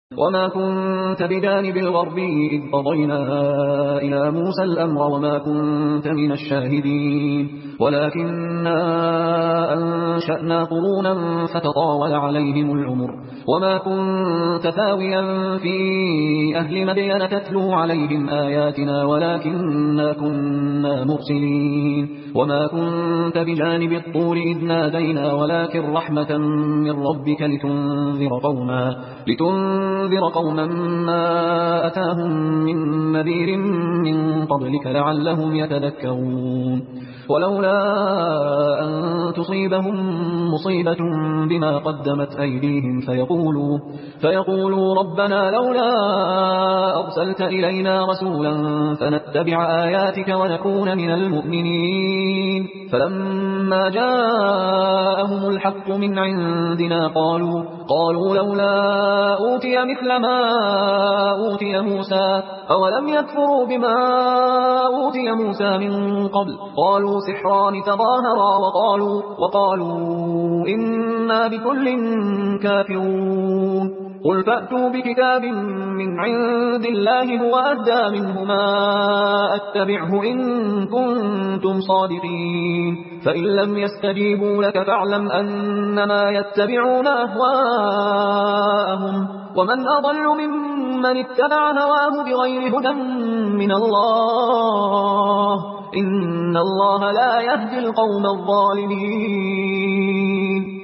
وما كنت بجانب الغربي إذ قضينا إلى موسى الأمر وما كنت من الشاهدين ولكننا أنشأنا قرونا فتطاول عليهم العمر وما كنت ثاويا في أهل مدين تتلو عليهم آياتنا ولكننا كنا مرسلين وما كنت بجانب الطور إذ نادينا ولكن رحمة من ربك لتنذر قوما ما أتاهم من نذير من قبلك لعلهم يتذكرون ولولا أن تصيبهم مصيبة بما قدمت أيديهم فيقولوا ربنا لولا أرسلت إلينا رسولا فنتبع آياتك ونكون من المؤمنين فلما جاءهم الحق من عندنا قالوا لولا أوتي مثل ما أوتي موسى أولم يكفروا بما أوتي موسى من قبل قالوا سحران تظاهرا وقالوا إنا بكل كافرون قل فأتوا بكتاب من عند الله هو أهدى منهما أتبعه إن كنتم صادقين فإن لم يستجيبوا لك فاعلم أنما يتبعون أهواءهم ومن أضل ممن اتبع هواه بغير هدى من الله إن الله لا يهدي القوم الظالمين